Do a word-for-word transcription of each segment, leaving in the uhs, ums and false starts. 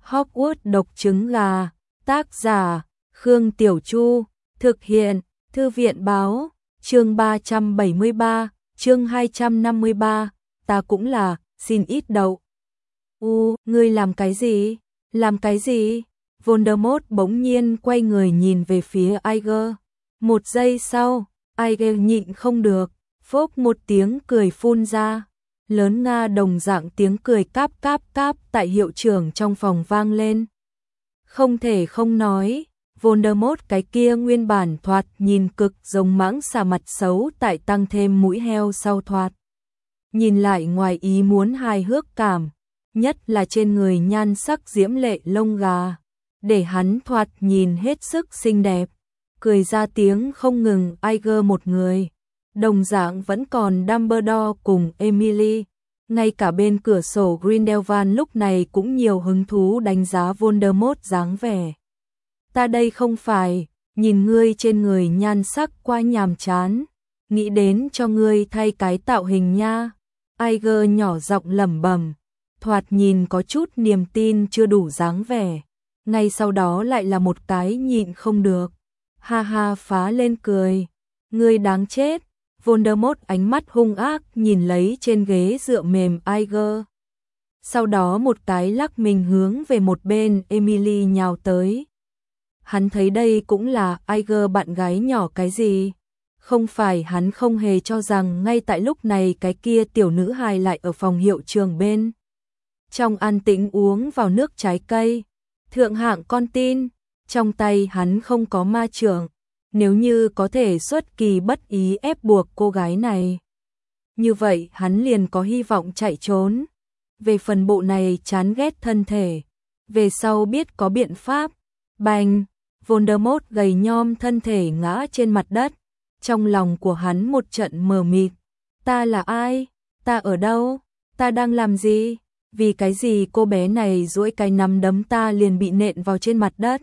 Hogwarts độc trứng gà, tác giả, Khương Tiểu Chu, thực hiện, Thư viện báo, chương ba trăm bảy mươi ba, chương hai trăm năm mươi ba, ta cũng là, xin ít đậu. U, ngươi làm cái gì? Làm cái gì? Voldemort bỗng nhiên quay người nhìn về phía Iger. Một giây sau, Iger nhịn không được, phốc một tiếng cười phun ra. Lớn Nga đồng dạng tiếng cười cáp cáp cáp tại hiệu trưởng trong phòng vang lên. Không thể không nói, Voldemort cái kia nguyên bản thoạt nhìn cực giống mãng xà mặt xấu tại tăng thêm mũi heo sau thoạt. Nhìn lại ngoài ý muốn hài hước cảm, nhất là trên người nhan sắc diễm lệ lông gà, để hắn thoạt nhìn hết sức xinh đẹp, cười ra tiếng không ngừng. Iger một người, đồng dạng vẫn còn Dumbledore cùng Emily, ngay cả bên cửa sổ Grindelwald lúc này cũng nhiều hứng thú đánh giá Voldemort dáng vẻ. Ta đây không phải, nhìn ngươi trên người nhan sắc quá nhàm chán, nghĩ đến cho ngươi thay cái tạo hình nha. Iger nhỏ giọng lẩm bẩm, thoạt nhìn có chút niềm tin chưa đủ dáng vẻ. Ngay sau đó lại là một cái nhịn không được, ha ha phá lên cười. Ngươi đáng chết. Voldemort ánh mắt hung ác nhìn lấy trên ghế dựa mềm Iger. Sau đó một cái lắc mình hướng về một bên Emily nhào tới. Hắn thấy đây cũng là Iger bạn gái nhỏ cái gì? Không phải hắn không hề cho rằng ngay tại lúc này cái kia tiểu nữ hài lại ở phòng hiệu trường bên. Trong an tĩnh uống vào nước trái cây. Thượng hạng con tin, trong tay hắn không có ma chưởng. Nếu như có thể xuất kỳ bất ý ép buộc cô gái này, như vậy hắn liền có hy vọng chạy trốn. Về phần bộ này chán ghét thân thể, về sau biết có biện pháp. Bành, Voldemort gầy nhom thân thể ngã trên mặt đất. Trong lòng của hắn một trận mờ mịt. Ta là ai? Ta ở đâu? Ta đang làm gì? Vì cái gì cô bé này duỗi cái nắm đấm ta liền bị nện vào trên mặt đất?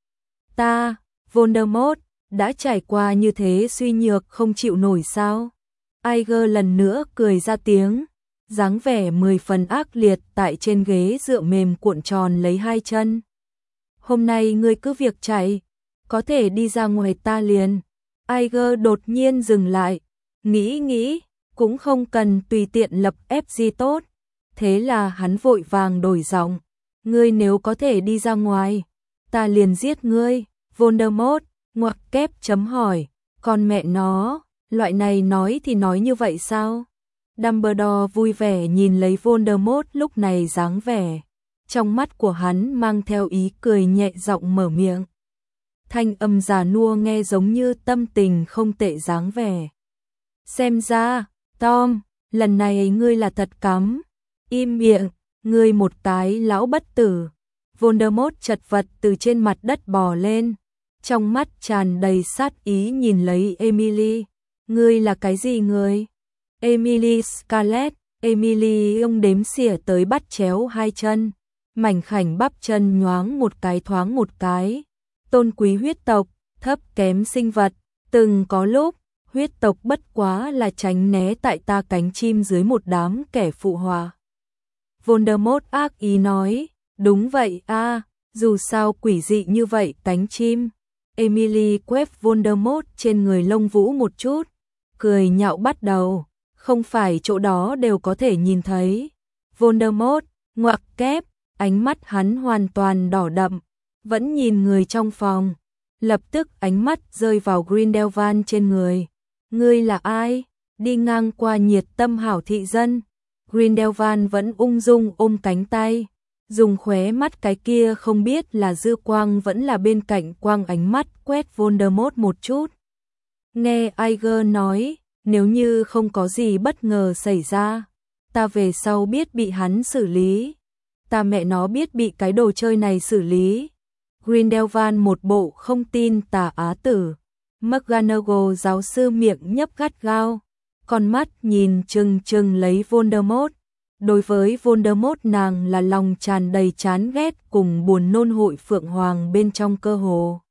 Ta, Voldemort, đã trải qua như thế suy nhược không chịu nổi sao? Iger lần nữa cười ra tiếng, dáng vẻ mười phần ác liệt tại trên ghế dựa mềm cuộn tròn lấy hai chân. Hôm nay ngươi cứ việc chạy, có thể đi ra ngoài ta liền. Iger đột nhiên dừng lại, nghĩ nghĩ, cũng không cần tùy tiện lập ép gì tốt. Thế là hắn vội vàng đổi giọng, ngươi nếu có thể đi ra ngoài, ta liền giết ngươi. Voldemort ngoặc kép chấm hỏi, con mẹ nó, loại này nói thì nói như vậy sao? Dumbledore vui vẻ nhìn lấy Voldemort lúc này dáng vẻ, trong mắt của hắn mang theo ý cười nhẹ giọng mở miệng. Thanh âm già nua nghe giống như tâm tình không tệ dáng vẻ. Xem ra, Tom, lần này ngươi là thật cắm. Im miệng, ngươi một cái lão bất tử. Voldemort chật vật từ trên mặt đất bò lên, trong mắt tràn đầy sát ý nhìn lấy Emily. Ngươi là cái gì ngươi? Emily Scarlet. Emily ông đếm xỉa tới bắt chéo hai chân, mảnh khảnh bắp chân nhoáng một cái thoáng một cái. Tôn quý huyết tộc, thấp kém sinh vật, từng có lúc, huyết tộc bất quá là tránh né tại ta cánh chim dưới một đám kẻ phụ hòa. Voldemort ác ý nói, đúng vậy a, dù sao quỷ dị như vậy cánh chim. Emily quét Voldemort trên người lông vũ một chút, cười nhạo bắt đầu, không phải chỗ đó đều có thể nhìn thấy. Voldemort, ngoặc kép, ánh mắt hắn hoàn toàn đỏ đậm, vẫn nhìn người trong phòng, lập tức ánh mắt rơi vào Grindelwald trên người. Ngươi là ai? Đi ngang qua nhiệt tâm hảo thị dân. Grindelwald vẫn ung dung ôm cánh tay, dùng khóe mắt cái kia không biết là dư quang vẫn là bên cạnh quang ánh mắt quét Voldemort một chút. Nghe Iger nói, nếu như không có gì bất ngờ xảy ra, ta về sau biết bị hắn xử lý. Ta mẹ nó biết bị cái đồ chơi này xử lý. Grindelwald một bộ không tin tà á tử. McGonagall giáo sư miệng nhấp gắt gao, con mắt nhìn chừng chừng lấy Voldemort. Đối với Voldemort nàng là lòng tràn đầy chán ghét cùng buồn nôn. Hội Phượng Hoàng bên trong cơ hồ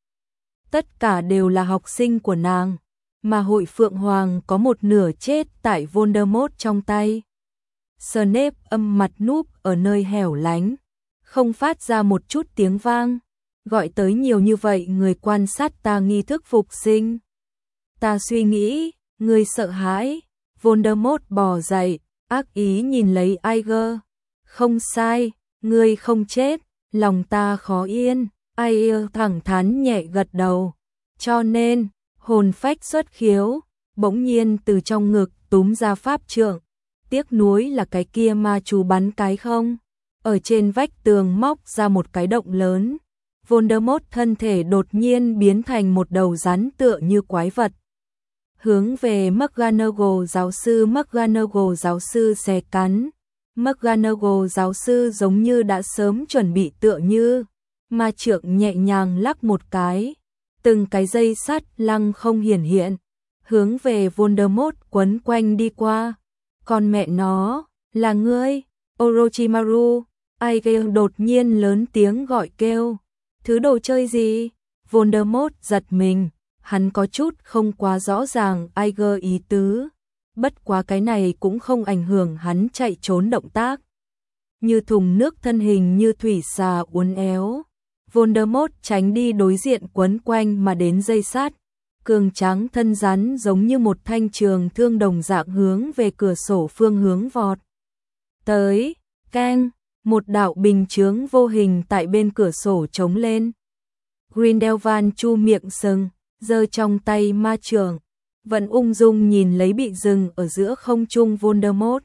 tất cả đều là học sinh của nàng, mà Hội Phượng Hoàng có một nửa chết tại Voldemort trong tay. Snape âm mặt núp ở nơi hẻo lánh, không phát ra một chút tiếng vang, gọi tới nhiều như vậy người quan sát ta nghi thức phục sinh. Ta suy nghĩ, ngươi sợ hãi, Voldemort bò dậy, ác ý nhìn lấy Aeger. Không sai, ngươi không chết, lòng ta khó yên, Aeger thẳng thắn nhẹ gật đầu. Cho nên, hồn phách xuất khiếu, bỗng nhiên từ trong ngực túm ra pháp trượng. Tiếc nuối là cái kia ma chú bắn cái không. Ở trên vách tường móc ra một cái động lớn. Voldemort thân thể đột nhiên biến thành một đầu rắn tựa như quái vật. Hướng về McGonagall giáo sư McGonagall giáo sư xé cắn. McGonagall giáo sư giống như đã sớm chuẩn bị tựa như. Ma trượng nhẹ nhàng lắc một cái. Từng cái dây sắt lăng không hiển hiện. Hướng về Voldemort quấn quanh đi qua. Còn mẹ nó, là ngươi, Orochimaru. Aeger đột nhiên lớn tiếng gọi kêu. Thứ đồ chơi gì? Voldemort giật mình. Hắn có chút không quá rõ ràng Aeger ý tứ. Bất quá cái này cũng không ảnh hưởng hắn chạy trốn động tác. Như thùng nước thân hình như thủy xà uốn éo. Voldemort tránh đi đối diện quấn quanh mà đến dây sát. Cường tráng thân rắn giống như một thanh trường thương đồng dạng hướng về cửa sổ phương hướng vọt. Tới, keng, một đạo bình chướng vô hình tại bên cửa sổ trống lên. Grindelwald chu miệng sừng, giơ trong tay ma chưởng, vẫn ung dung nhìn lấy bị dừng ở giữa không trung Voldemort.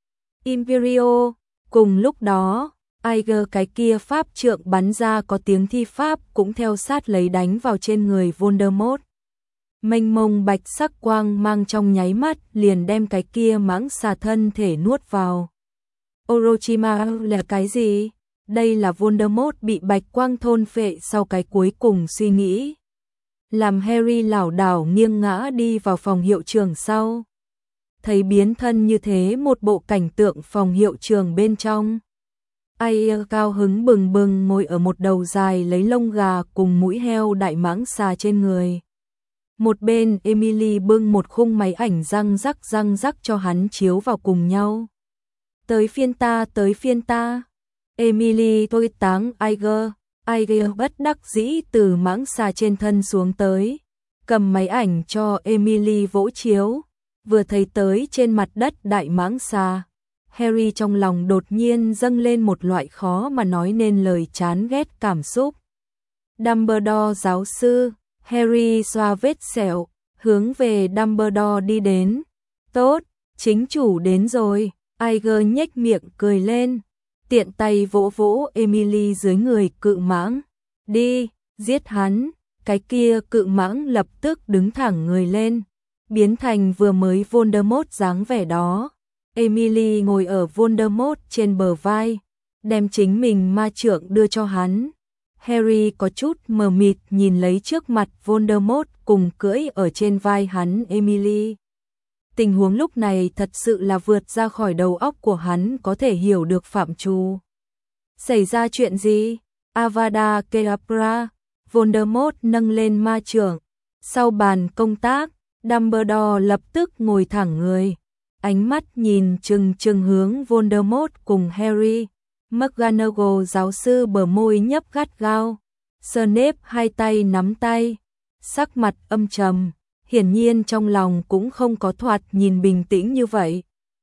Imperio, cùng lúc đó, Aeger cái kia pháp trượng bắn ra có tiếng thi pháp cũng theo sát lấy đánh vào trên người Voldemort. Mênh mông bạch sắc quang mang trong nháy mắt liền đem cái kia mãng xà thân thể nuốt vào. Orochimaru là cái gì? Đây là Voldemort bị bạch quang thôn phệ sau cái cuối cùng suy nghĩ. Làm Harry lảo đảo nghiêng ngã đi vào phòng hiệu trưởng sau. Thấy biến thân như thế một bộ cảnh tượng phòng hiệu trưởng bên trong. Aeger cao hứng bừng bừng ngồi ở một đầu dài lấy lông gà cùng mũi heo đại mãng xà trên người. Một bên Emily bưng một khung máy ảnh răng rắc răng rắc cho hắn chiếu vào cùng nhau. Tới phiên ta, tới phiên ta. Emily thôi táng Aeger. Aeger bất đắc dĩ từ mãng xà trên thân xuống tới. Cầm máy ảnh cho Emily vỗ chiếu. Vừa thấy tới trên mặt đất đại mãng xà. Harry trong lòng đột nhiên dâng lên một loại khó mà nói nên lời chán ghét cảm xúc. Dumbledore giáo sư. Harry xoa vết sẹo, hướng về Dumbledore đi đến. Tốt, chính chủ đến rồi. Aeger nhếch miệng cười lên. Tiện tay vỗ vỗ Emily dưới người cự mãng. Đi, giết hắn. Cái kia cự mãng lập tức đứng thẳng người lên. Biến thành vừa mới Voldemort dáng vẻ đó. Emily ngồi ở Voldemort trên bờ vai. Đem chính mình ma trượng đưa cho hắn. Harry có chút mờ mịt nhìn lấy trước mặt Voldemort cùng cưỡi ở trên vai hắn Emily. Tình huống lúc này thật sự là vượt ra khỏi đầu óc của hắn có thể hiểu được phạm trù. Xảy ra chuyện gì? Avada Kedavra. Voldemort nâng lên ma trượng. Sau bàn công tác, Dumbledore lập tức ngồi thẳng người. Ánh mắt nhìn chừng chừng hướng Voldemort cùng Harry. McGonagall giáo sư bờ môi nhấp gắt gao. Snape hai tay nắm tay. Sắc mặt âm trầm. Hiển nhiên trong lòng cũng không có thoạt nhìn bình tĩnh như vậy.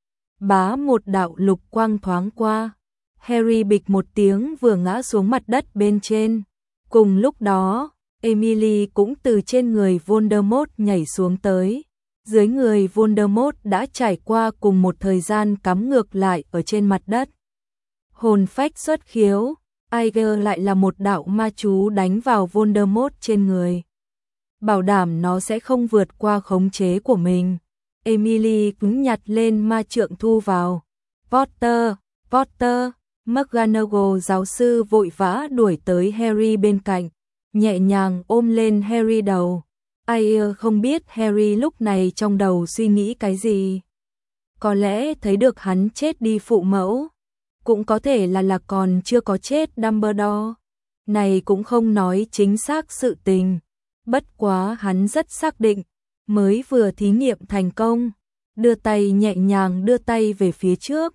Bá một đạo lục quang thoáng qua. Harry bịch một tiếng vừa ngã xuống mặt đất bên trên. Cùng lúc đó, Emily cũng từ trên người Voldemort nhảy xuống tới. Dưới người Voldemort đã trải qua cùng một thời gian cắm ngược lại ở trên mặt đất. Hồn phách xuất khiếu, Aeger lại là một đạo ma chú đánh vào Voldemort trên người. Bảo đảm nó sẽ không vượt qua khống chế của mình. Emily cứng nhặt lên ma trượng thu vào. Potter, Potter, McGonagall giáo sư vội vã đuổi tới Harry bên cạnh, nhẹ nhàng ôm lên Harry đầu. Aeger không biết Harry lúc này trong đầu suy nghĩ cái gì. Có lẽ thấy được hắn chết đi phụ mẫu. Cũng có thể là là còn chưa có chết Dumbledore. Này cũng không nói chính xác sự tình. Bất quá hắn rất xác định. Mới vừa thí nghiệm thành công. Đưa tay nhẹ nhàng đưa tay về phía trước.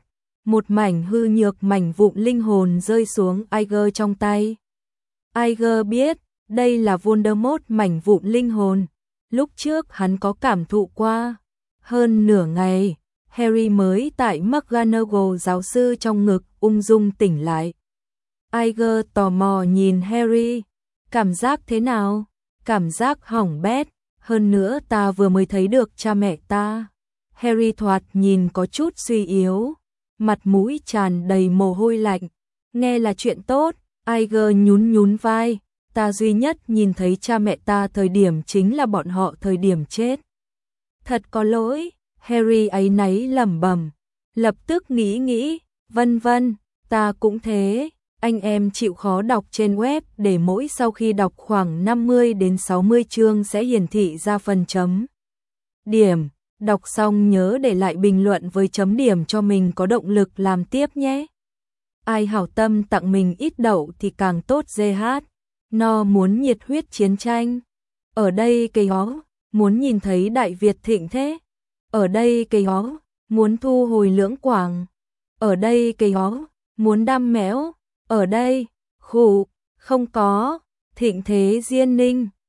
một mảnh hư nhược mảnh vụn linh hồn rơi xuống Iger trong tay. Iger biết, đây là Voldemort mảnh vụn linh hồn. Lúc trước hắn có cảm thụ qua. Hơn nửa ngày, Harry mới tại McGonagall giáo sư trong ngực ung dung tỉnh lại. Iger tò mò nhìn Harry. Cảm giác thế nào? Cảm giác hỏng bét. Hơn nữa ta vừa mới thấy được cha mẹ ta. Harry thoạt nhìn có chút suy yếu. Mặt mũi tràn đầy mồ hôi lạnh. Nghe là chuyện tốt. Iger nhún nhún vai. Ta duy nhất nhìn thấy cha mẹ ta thời điểm chính là bọn họ thời điểm chết. Thật có lỗi. Harry áy náy lẩm bẩm. Lập tức nghĩ nghĩ. Vân vân. Ta cũng thế. Anh em chịu khó đọc trên web để mỗi sau khi đọc khoảng năm mươi đến sáu mươi chương sẽ hiển thị ra phần chấm điểm. Đọc xong nhớ để lại bình luận với chấm điểm cho mình có động lực làm tiếp nhé. Ai hảo tâm tặng mình ít đậu thì càng tốt giê hát. No muốn nhiệt huyết chiến tranh. Ở đây cây ó, muốn nhìn thấy Đại Việt thịnh thế. Ở đây cây ó, muốn thu hồi Lưỡng Quảng. Ở đây cây ó, muốn đam méo. Ở đây, khủ, không có, thịnh thế Diên Ninh.